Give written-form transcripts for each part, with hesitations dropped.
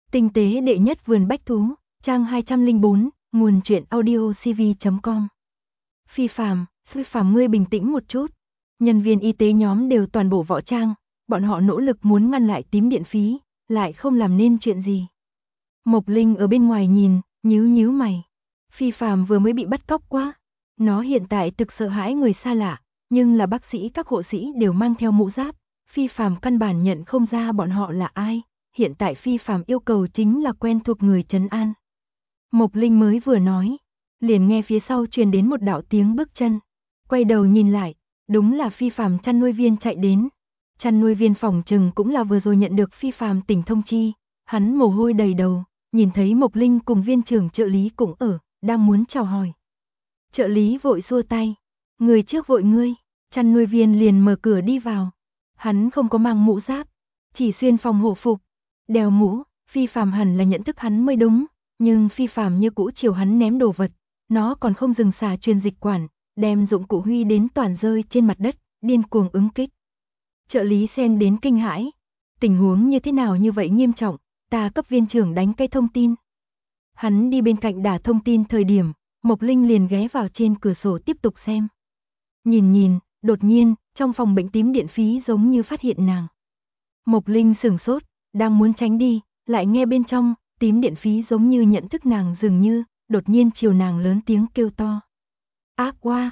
Tinh tế đệ nhất vườn bách thú, trang 204, nguồn truyện audio cv.com. Phi Phàm ngươi bình tĩnh một chút. Nhân viên y tế nhóm đều toàn bộ võ trang, bọn họ nỗ lực muốn ngăn lại tím điện phí, lại không làm nên chuyện gì. Mộc Linh ở bên ngoài nhìn, nhíu mày. Phi Phàm vừa mới bị bắt cóc quá. Nó hiện tại thực sợ hãi người xa lạ, nhưng là bác sĩ các hộ sĩ đều mang theo mũ giáp. Phi Phàm căn bản nhận không ra bọn họ là ai. Hiện tại Phi Phàm yêu cầu chính là quen thuộc người trấn an. Mộc Linh mới vừa nói, liền nghe phía sau truyền đến một đạo tiếng bước chân. Quay đầu nhìn lại, đúng là Phi Phàm chăn nuôi viên chạy đến. Chăn nuôi viên phòng trừng cũng là vừa rồi nhận được Phi Phàm tỉnh thông chi, hắn mồ hôi đầy đầu, nhìn thấy Mộc Linh cùng viên trưởng trợ lý cũng ở, đang muốn chào hỏi. Trợ lý vội xua tay, người trước vội ngươi, chăn nuôi viên liền mở cửa đi vào. Hắn không có mang mũ giáp, chỉ xuyên phòng hộ phục, đeo mũ, Phi Phàm hẳn là nhận thức hắn mới đúng, nhưng Phi Phàm như cũ chiều hắn ném đồ vật, nó còn không dừng xả truyền dịch quản, đem dụng cụ huy đến toàn rơi trên mặt đất, điên cuồng ứng kích. Trợ lý xem đến kinh hãi, tình huống như thế nào như vậy nghiêm trọng, ta cấp viên trưởng đánh cái thông tin. Hắn đi bên cạnh đả thông tin thời điểm, Mộc Linh liền ghé vào trên cửa sổ tiếp tục xem. Nhìn, đột nhiên, trong phòng bệnh tím điện phí giống như phát hiện nàng. Mộc Linh sửng sốt, đang muốn tránh đi, lại nghe bên trong, tím điện phí giống như nhận thức nàng dường như, đột nhiên chiều nàng lớn tiếng kêu to. Ác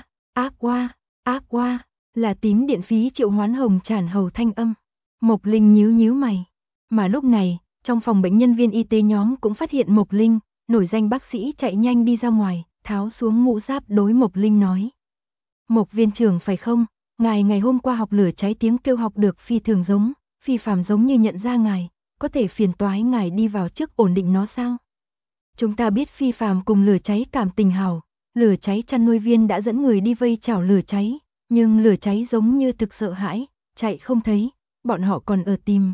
quá, là tím điện phí triệu hoán hồng tràn hầu thanh âm. Mộc Linh nhíu mày. Mà lúc này, trong phòng bệnh nhân viên y tế nhóm cũng phát hiện Mộc Linh, nổi danh bác sĩ chạy nhanh đi ra ngoài, tháo xuống mũ giáp đối Mộc Linh nói. Mộc viên trưởng phải không, ngài ngày hôm qua học lửa cháy tiếng kêu học được phi thường giống, Phi Phàm giống như nhận ra ngài, có thể phiền toái ngài đi vào trước ổn định nó sao? Chúng ta biết Phi Phàm cùng lửa cháy cảm tình hảo, lửa cháy chăn nuôi viên đã dẫn người đi vây chảo lửa cháy, nhưng lửa cháy giống như thực sợ hãi, chạy không thấy, bọn họ còn ở tìm.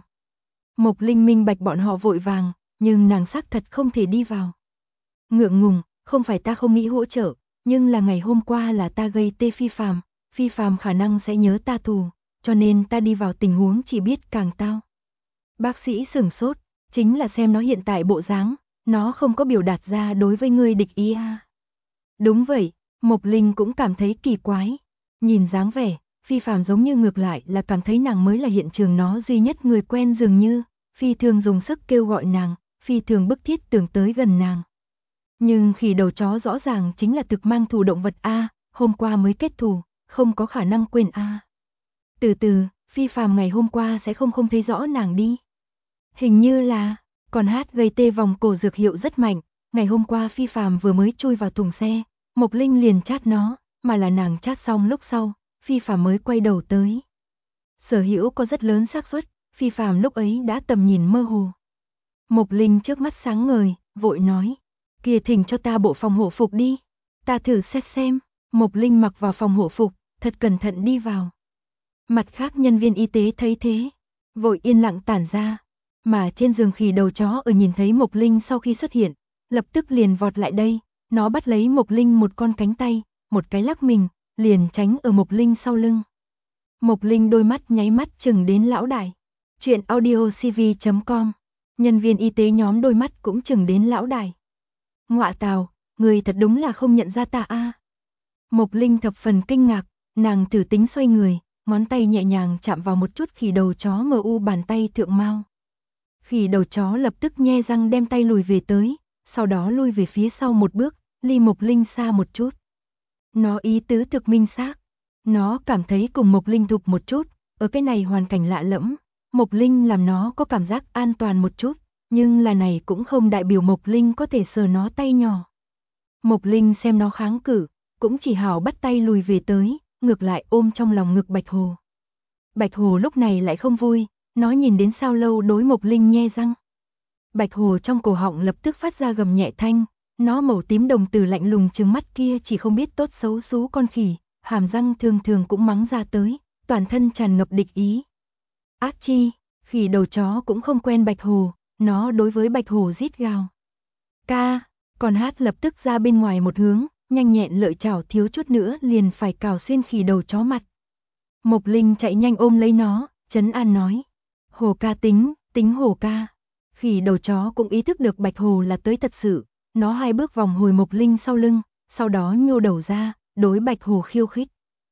Mộc Linh minh bạch bọn họ vội vàng, nhưng nàng xác thật không thể đi vào. Ngượng ngùng, không phải ta không nghĩ hỗ trợ, nhưng là ngày hôm qua là ta gây tê Phi Phàm khả năng sẽ nhớ ta thù, cho nên ta đi vào tình huống chỉ biết càng tao. Bác sĩ sửng sốt, chính là xem nó hiện tại bộ dáng, nó không có biểu đạt ra đối với ngươi địch ý à. Đúng vậy, Mộc Linh cũng cảm thấy kỳ quái, nhìn dáng vẻ, Phi Phàm giống như ngược lại là cảm thấy nàng mới là hiện trường nó duy nhất người quen dường như, phi thường dùng sức kêu gọi nàng, phi thường bức thiết tưởng tới gần nàng. Nhưng khỉ đầu chó rõ ràng chính là thực mang thù động vật a, hôm qua mới kết thù, không có khả năng quên a. Từ từ, Phi Phàm ngày hôm qua sẽ không thấy rõ nàng đi. Hình như là, còn hát gây tê vòng cổ dược hiệu rất mạnh, ngày hôm qua Phi Phàm vừa mới chui vào thùng xe, Mộc Linh liền chát nó, mà là nàng chát xong lúc sau, Phi Phàm mới quay đầu tới. Sở hữu có rất lớn xác suất, Phi Phàm lúc ấy đã tầm nhìn mơ hồ. Mộc Linh trước mắt sáng ngời, vội nói, kia thỉnh cho ta bộ phòng hộ phục đi, ta thử xét xem. Mộc Linh mặc vào phòng hộ phục, thật cẩn thận đi vào. Mặt khác nhân viên y tế thấy thế, vội yên lặng tản ra, mà trên giường khỉ đầu chó ở nhìn thấy Mộc Linh sau khi xuất hiện, lập tức liền vọt lại đây, nó bắt lấy Mộc Linh một con cánh tay, một cái lắc mình, liền tránh ở Mộc Linh sau lưng. Mộc Linh đôi mắt nháy mắt chừng đến lão đại. Chuyện audio cv.com. Nhân viên y tế nhóm đôi mắt cũng chừng đến lão đại. Ngọa tào, người thật đúng là không nhận ra ta a. Mộc Linh thập phần kinh ngạc, nàng thử tính xoay người, ngón tay nhẹ nhàng chạm vào một chút khỉ đầu chó mờ u bàn tay thượng mao. Khỉ đầu chó lập tức nhe răng đem tay lùi về tới, sau đó lui về phía sau một bước, ly Mộc Linh xa một chút. Nó ý tứ thực minh xác. Nó cảm thấy cùng Mộc Linh thục một chút, ở cái này hoàn cảnh lạ lẫm, Mộc Linh làm nó có cảm giác an toàn một chút, nhưng là này cũng không đại biểu Mộc Linh có thể sờ nó tay nhỏ. Mộc Linh xem nó kháng cự, cũng chỉ hảo bắt tay lùi về tới, ngược lại ôm trong lòng ngực Bạch Hồ. Bạch Hồ lúc này lại không vui, nó nhìn đến sao lâu đối Mộc Linh nhe răng. Bạch Hồ trong cổ họng lập tức phát ra gầm nhẹ thanh, nó màu tím đồng tử lạnh lùng trừng mắt kia chỉ không biết tốt xấu xú con khỉ, hàm răng thường cũng mắng ra tới, toàn thân tràn ngập địch ý. Ác chi, khỉ đầu chó cũng không quen Bạch Hồ, nó đối với Bạch Hồ rít gào. Ca, còn hát lập tức ra bên ngoài một hướng, nhanh nhẹn lợi chảo thiếu chút nữa liền phải cào xuyên khỉ đầu chó mặt. Mộc Linh chạy nhanh ôm lấy nó, trấn an nói. Hồ ca tính Hồ ca. Khỉ đầu chó cũng ý thức được Bạch Hồ là tới thật sự, nó 2 bước vòng hồi Mộc Linh sau lưng, sau đó nhô đầu ra, đối Bạch Hồ khiêu khích.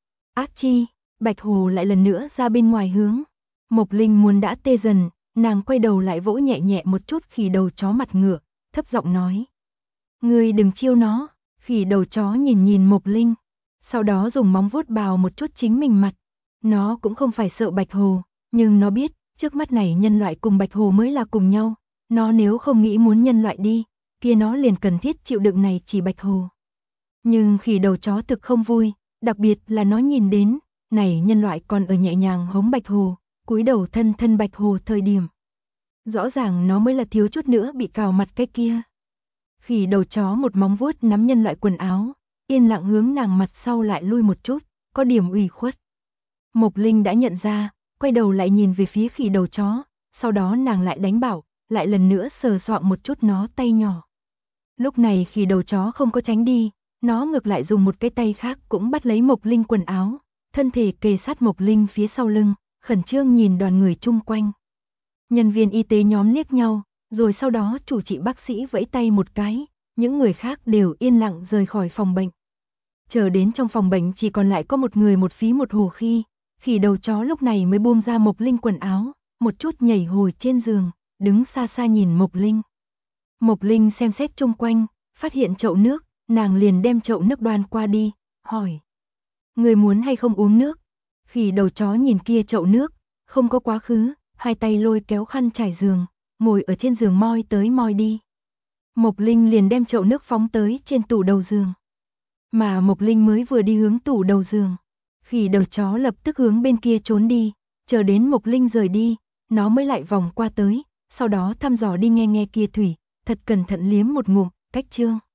Ác chi, Bạch Hồ lại lần nữa ra bên ngoài hướng. Mộc Linh muốn đã tê dần, nàng quay đầu lại vỗ nhẹ nhẹ một chút khỉ đầu chó mặt ngựa, thấp giọng nói. Ngươi đừng chiêu nó, khỉ đầu chó nhìn nhìn Mộc Linh, sau đó dùng móng vuốt bào một chút chính mình mặt. Nó cũng không phải sợ Bạch Hồ, nhưng nó biết, trước mắt này nhân loại cùng Bạch Hồ mới là cùng nhau, nó nếu không nghĩ muốn nhân loại đi, kia nó liền cần thiết chịu đựng này chỉ Bạch Hồ. Nhưng khỉ đầu chó thực không vui, đặc biệt là nó nhìn đến, này nhân loại còn ở nhẹ nhàng hống Bạch Hồ, cúi đầu thân thân Bạch Hồ thời điểm. Rõ ràng nó mới là thiếu chút nữa bị cào mặt cái kia. Khỉ đầu chó một móng vuốt nắm nhân loại quần áo, yên lặng hướng nàng mặt sau lại lui một chút, có điểm ủy khuất. Mộc Linh đã nhận ra, quay đầu lại nhìn về phía khỉ đầu chó, sau đó nàng lại đánh bảo, lại lần nữa sờ soạng một chút nó tay nhỏ. Lúc này khỉ đầu chó không có tránh đi, nó ngược lại dùng một cái tay khác cũng bắt lấy Mộc Linh quần áo, thân thể kề sát Mộc Linh phía sau lưng, khẩn trương nhìn đoàn người chung quanh. Nhân viên y tế nhóm liếc nhau, rồi sau đó chủ trị bác sĩ vẫy tay một cái, những người khác đều yên lặng rời khỏi phòng bệnh. Chờ đến trong phòng bệnh chỉ còn lại có một người một phí một hồ khi, khỉ đầu chó lúc này mới buông ra Mộc Linh quần áo, một chút nhảy hồi trên giường, đứng xa xa nhìn Mộc Linh. Mộc Linh xem xét chung quanh, phát hiện chậu nước, nàng liền đem chậu nước đoan qua đi, hỏi. Người muốn hay không uống nước? Khỉ đầu chó nhìn kia chậu nước, không có quá khứ, hai tay lôi kéo khăn trải giường, ngồi ở trên giường moi tới moi đi. Mộc Linh liền đem chậu nước phóng tới trên tủ đầu giường. Mà Mộc Linh mới vừa đi hướng tủ đầu giường, khỉ đầu chó lập tức hướng bên kia trốn đi, chờ đến Mộc Linh rời đi, nó mới lại vòng qua tới, sau đó thăm dò đi nghe nghe kia thủy, thật cẩn thận liếm một ngụm, cách chương.